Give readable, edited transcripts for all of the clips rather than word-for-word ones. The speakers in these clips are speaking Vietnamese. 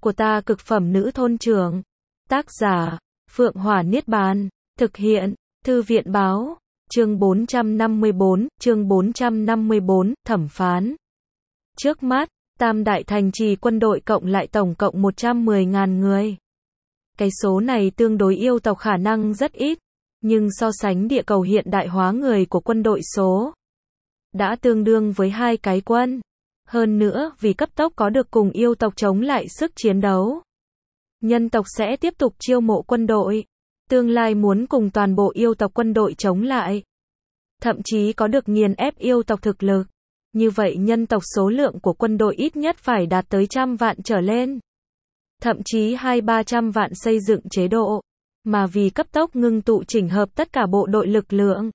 của ta cực phẩm nữ thôn trưởng. Tác giả, Phượng Hỏa Niết Bàn. Thực hiện, Thư viện Báo. Chương 454, thẩm phán. Trước mắt, Tam Đại Thành Trì quân đội cộng lại tổng cộng 110.000 người. Cái số này tương đối yêu tộc khả năng rất ít, nhưng so sánh địa cầu hiện đại hóa người của quân đội số, đã tương đương với 2 cái quân. Hơn nữa, vì cấp tốc có được cùng yêu tộc chống lại sức chiến đấu, nhân tộc sẽ tiếp tục chiêu mộ quân đội. Tương lai muốn cùng toàn bộ yêu tộc quân đội chống lại, thậm chí có được nghiền ép yêu tộc thực lực. Như vậy nhân tộc số lượng của quân đội ít nhất phải đạt tới 100 vạn trở lên. Thậm chí 200-300 vạn xây dựng chế độ, mà vì cấp tốc ngưng tụ chỉnh hợp tất cả bộ đội lực lượng,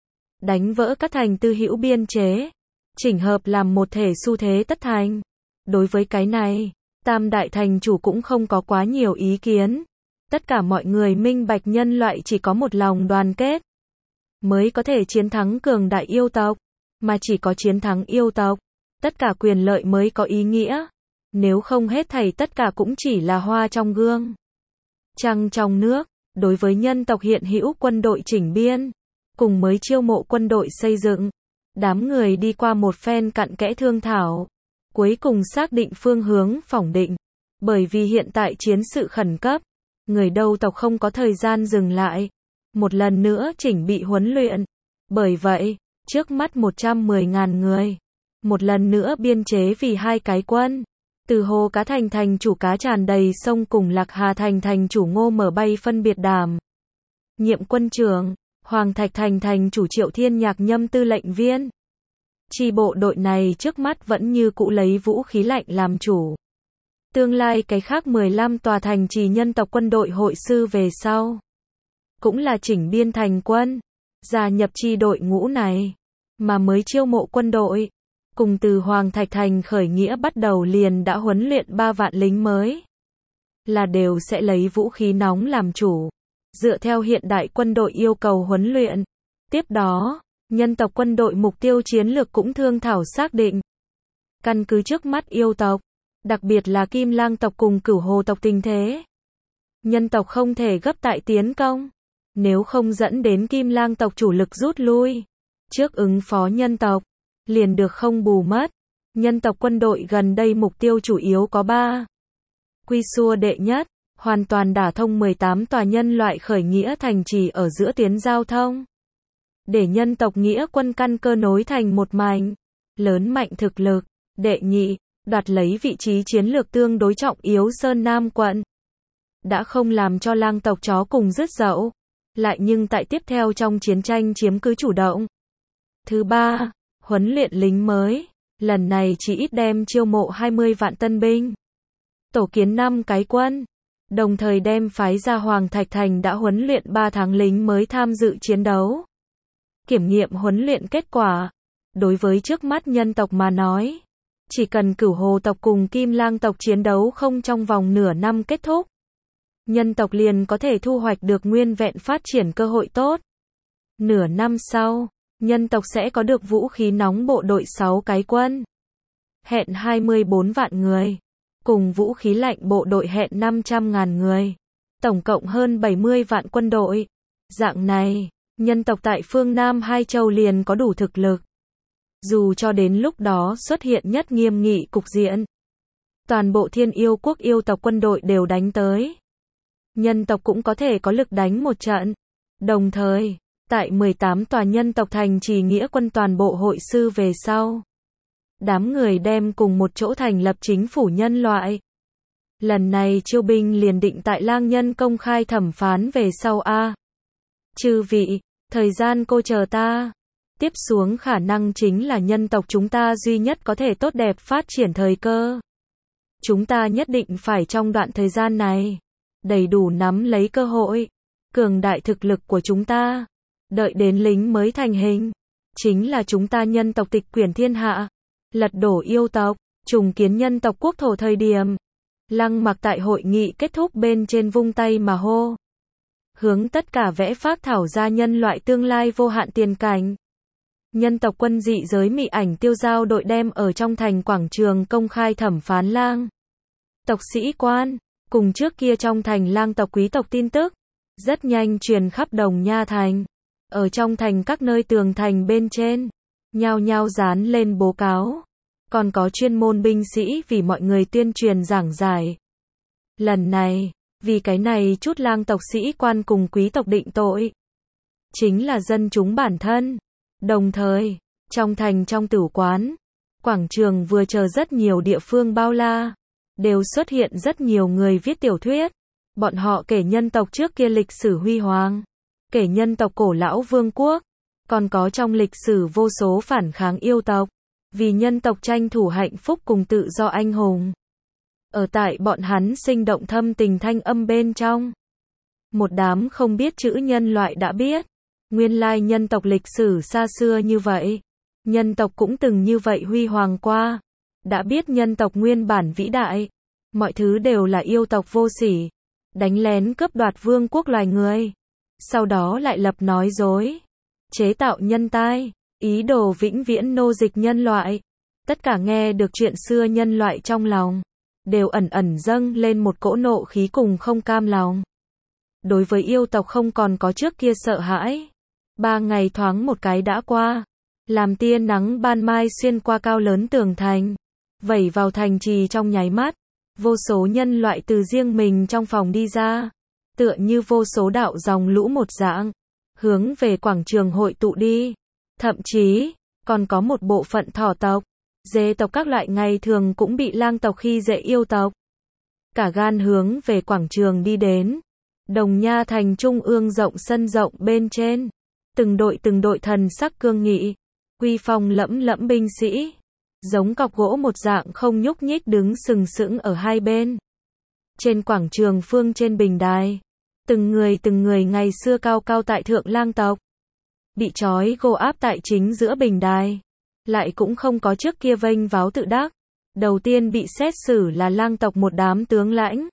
đánh vỡ các thành tư hữu biên chế, chỉnh hợp làm một thể xu thế tất thành. Đối với cái này, Tam Đại Thành chủ cũng không có quá nhiều ý kiến. Tất cả mọi người minh bạch nhân loại chỉ có một lòng đoàn kết, mới có thể chiến thắng cường đại yêu tộc. Mà chỉ có chiến thắng yêu tộc, tất cả quyền lợi mới có ý nghĩa. Nếu không hết thảy tất cả cũng chỉ là hoa trong gương, trăng trong nước. Đối với nhân tộc hiện hữu quân đội chỉnh biên, cùng mới chiêu mộ quân đội xây dựng, đám người đi qua một phen cặn kẽ thương thảo, cuối cùng xác định phương hướng phỏng định. Bởi vì hiện tại chiến sự khẩn cấp, người đâu tộc không có thời gian dừng lại, một lần nữa chỉnh bị huấn luyện. Bởi vậy, trước mắt 110.000 người, một lần nữa biên chế vì 2 cái quân. Từ Hồ Cá Thành thành chủ Cá Tràn Đầy Sông cùng Lạc Hà Thành thành chủ Ngô Mở Bay phân biệt đảm nhiệm quân trưởng, Hoàng Thạch Thành thành chủ Triệu Thiên Nhạc nhâm tư lệnh viên. Chi bộ đội này trước mắt vẫn như cũ lấy vũ khí lạnh làm chủ. Tương lai cái khác 15 tòa thành trì nhân tộc quân đội hội sư về sau, cũng là chỉnh biên thành quân, gia nhập chi đội ngũ này, mà mới chiêu mộ quân đội. Cùng từ Hoàng Thạch Thành khởi nghĩa bắt đầu liền đã huấn luyện 3 vạn lính mới, là đều sẽ lấy vũ khí nóng làm chủ, dựa theo hiện đại quân đội yêu cầu huấn luyện. Tiếp đó, nhân tộc quân đội mục tiêu chiến lược cũng thương thảo xác định. Căn cứ trước mắt yêu tộc, đặc biệt là Kim Lang tộc cùng Cửu Hồ tộc tình thế, nhân tộc không thể gấp tại tiến công, nếu không dẫn đến Kim Lang tộc chủ lực rút lui. Trước ứng phó nhân tộc, liền được không bù mất. Nhân tộc quân đội gần đây mục tiêu chủ yếu có 3. Quy xua đệ nhất, hoàn toàn đả thông 18 tòa nhân loại khởi nghĩa thành trì ở giữa tuyến giao thông, để nhân tộc nghĩa quân căn cơ nối thành một mảnh, lớn mạnh thực lực. Đệ nhị, đoạt lấy vị trí chiến lược tương đối trọng yếu Sơn Nam quận. Đã không làm cho Lang tộc chó cùng rứt dậu, lại nhưng tại tiếp theo trong chiến tranh chiếm cứ chủ động. Thứ ba, huấn luyện lính mới, lần này chỉ ít đem chiêu mộ 20 vạn tân binh, tổ kiến 5 cái quân, đồng thời đem phái ra Hoàng Thạch Thành đã huấn luyện 3 tháng lính mới tham dự chiến đấu. Kiểm nghiệm huấn luyện kết quả, đối với trước mắt nhân tộc mà nói, chỉ cần Cửu Hồ tộc cùng Kim Lang tộc chiến đấu không trong vòng nửa năm kết thúc, nhân tộc liền có thể thu hoạch được nguyên vẹn phát triển cơ hội tốt. Nửa năm sau, nhân tộc sẽ có được vũ khí nóng bộ đội 6 cái quân, hẹn 24 vạn người, cùng vũ khí lạnh bộ đội hẹn 500.000 người, tổng cộng hơn 70 vạn quân đội. Dạng này, nhân tộc tại phương Nam Hai Châu liền có đủ thực lực. Dù cho đến lúc đó xuất hiện nhất nghiêm nghị cục diện, toàn bộ Thiên Yêu quốc yêu tộc quân đội đều đánh tới, nhân tộc cũng có thể có lực đánh một trận. Đồng thời, tại 18 tòa nhân tộc thành trì nghĩa quân toàn bộ hội sư về sau, đám người đem cùng một chỗ thành lập chính phủ nhân loại. Lần này chiêu binh liền định tại Lang Nhân công khai thẩm phán về sau a. Chư vị, thời gian cô chờ ta. Tiếp xuống khả năng chính là nhân tộc chúng ta duy nhất có thể tốt đẹp phát triển thời cơ. Chúng ta nhất định phải trong đoạn thời gian này, đầy đủ nắm lấy cơ hội, cường đại thực lực của chúng ta. Đợi đến lính mới thành hình, chính là chúng ta nhân tộc tịch quyển thiên hạ, lật đổ yêu tộc, trùng kiến nhân tộc quốc thổ thời điểm. Lăng Mặc tại hội nghị kết thúc bên trên vung tay mà hô, hướng tất cả vẽ phác thảo ra nhân loại tương lai vô hạn tiền cảnh. Nhân tộc quân dị giới mị ảnh tiêu giao đội đem ở trong thành quảng trường công khai thẩm phán Lang tộc sĩ quan, cùng trước kia trong thành lang tộc quý tộc tin tức, rất nhanh truyền khắp Đồng Nha thành. Ở trong thành các nơi tường thành bên trên, nhao nhao dán lên bố cáo. Còn có chuyên môn binh sĩ vì mọi người tuyên truyền giảng giải. Lần này, vì cái này chút lang tộc sĩ quan cùng quý tộc định tội. Chính là dân chúng bản thân. Đồng thời, trong thành trong tử quán, quảng trường vừa chờ rất nhiều địa phương bao la, đều xuất hiện rất nhiều người viết tiểu thuyết. Bọn họ kể nhân tộc trước kia lịch sử huy hoàng, kể nhân tộc cổ lão vương quốc, còn có trong lịch sử vô số phản kháng yêu tộc, vì nhân tộc tranh thủ hạnh phúc cùng tự do anh hùng. Ở tại bọn hắn sinh động thâm tình thanh âm bên trong, một đám không biết chữ nhân loại đã biết, nguyên lai nhân tộc lịch sử xa xưa như vậy, nhân tộc cũng từng như vậy huy hoàng qua, đã biết nhân tộc nguyên bản vĩ đại, mọi thứ đều là yêu tộc vô sỉ, đánh lén cướp đoạt vương quốc loài người, sau đó lại lập nói dối, chế tạo nhân tai, ý đồ vĩnh viễn nô dịch nhân loại. Tất cả nghe được chuyện xưa nhân loại trong lòng, đều ẩn ẩn dâng lên một cỗ nộ khí cùng không cam lòng. Đối với yêu tộc không còn có trước kia sợ hãi. 3 ngày thoáng một cái đã qua, làm tia nắng ban mai xuyên qua cao lớn tường thành, vẩy vào thành trì trong nháy mắt, vô số nhân loại từ riêng mình trong phòng đi ra, tựa như vô số đạo dòng lũ một dạng, hướng về quảng trường hội tụ đi. Thậm chí, còn có một bộ phận thỏ tộc, dê tộc các loại ngày thường cũng bị lang tộc khi dễ yêu tộc. Cả gan hướng về quảng trường đi đến. Đồng Nha thành trung ương rộng sân rộng bên trên. Từng đội thần sắc cương nghị. Uy phong lẫm lẫm binh sĩ. Giống cọc gỗ một dạng không nhúc nhích đứng sừng sững ở hai bên. Trên quảng trường phương trên bình đài. Từng người ngày xưa cao cao tại thượng lang tộc. Bị trói gô áp tại chính giữa bình đài. Lại cũng không có trước kia vênh váo tự đắc. Đầu tiên bị xét xử là lang tộc một đám tướng lãnh.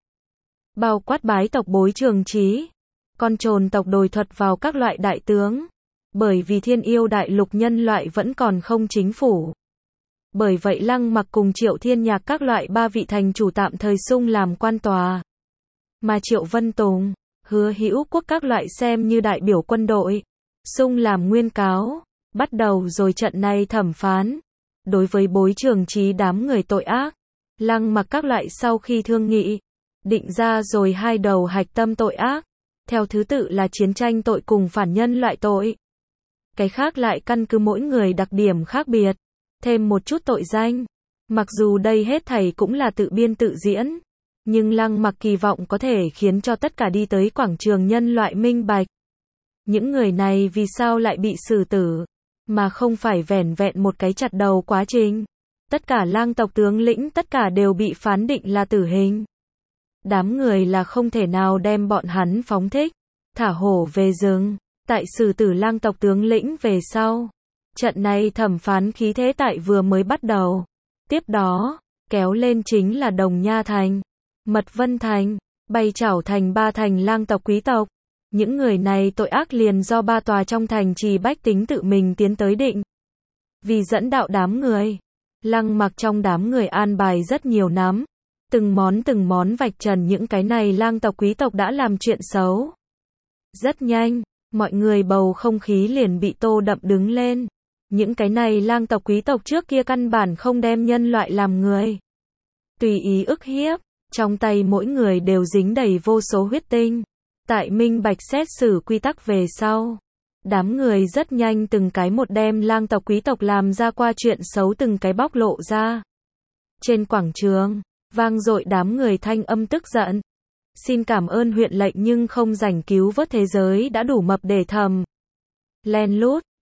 Bao quát bái tộc Bối Trường Chí. Con trồn tộc Đồi Thuật vào các loại đại tướng. Bởi vì Thiên Yêu đại lục nhân loại vẫn còn không chính phủ. Bởi vậy Lăng Mặc cùng Triệu Thiên Nhạc các loại 3 vị thành chủ tạm thời xung làm quan tòa. Mà Triệu Vân Tùng, Hứa Hữu Quốc các loại xem như đại biểu quân đội. Xung làm nguyên cáo. Bắt đầu rồi trận này thẩm phán. Đối với Bối Trường Chí đám người tội ác, Lăng Mặc các loại sau khi thương nghị, định ra rồi 2 đầu hạch tâm tội ác, theo thứ tự là chiến tranh tội cùng phản nhân loại tội. Cái khác lại căn cứ mỗi người đặc điểm khác biệt, thêm một chút tội danh. Mặc dù đây hết thảy cũng là tự biên tự diễn, nhưng Lăng Mặc kỳ vọng có thể khiến cho tất cả đi tới quảng trường nhân loại minh bạch. Những người này vì sao lại bị xử tử, mà không phải vẻn vẹn một cái chặt đầu quá trình. Tất cả lang tộc tướng lĩnh tất cả đều bị phán định là tử hình. Đám người là không thể nào đem bọn hắn phóng thích, thả hổ về rừng. Tại xử tử lang tộc tướng lĩnh về sau, trận này thẩm phán khí thế tại vừa mới bắt đầu. Tiếp đó, kéo lên chính là Đồng Nha thành, Mật Vân thành, Bay Chảo thành 3 thành lang tộc quý tộc. Những người này tội ác liền do 3 tòa trong thành trì bách tính tự mình tiến tới định. Vì dẫn đạo đám người, Lăng Mặc trong đám người an bài rất nhiều nắm, từng món vạch trần những cái này lang tộc quý tộc đã làm chuyện xấu. Rất nhanh, mọi người bầu không khí liền bị tô đậm đứng lên. Những cái này lang tộc quý tộc trước kia căn bản không đem nhân loại làm người. Tùy ý ức hiếp, trong tay mỗi người đều dính đầy vô số huyết tinh. Tại minh bạch xét xử quy tắc về sau, đám người rất nhanh từng cái một đem lang tộc quý tộc làm ra qua chuyện xấu từng cái bóc lộ ra. Trên quảng trường, vang dội đám người thanh âm tức giận. Xin cảm ơn huyện lệnh nhưng không rảnh cứu vớt thế giới đã đủ mập để thầm. Len lút,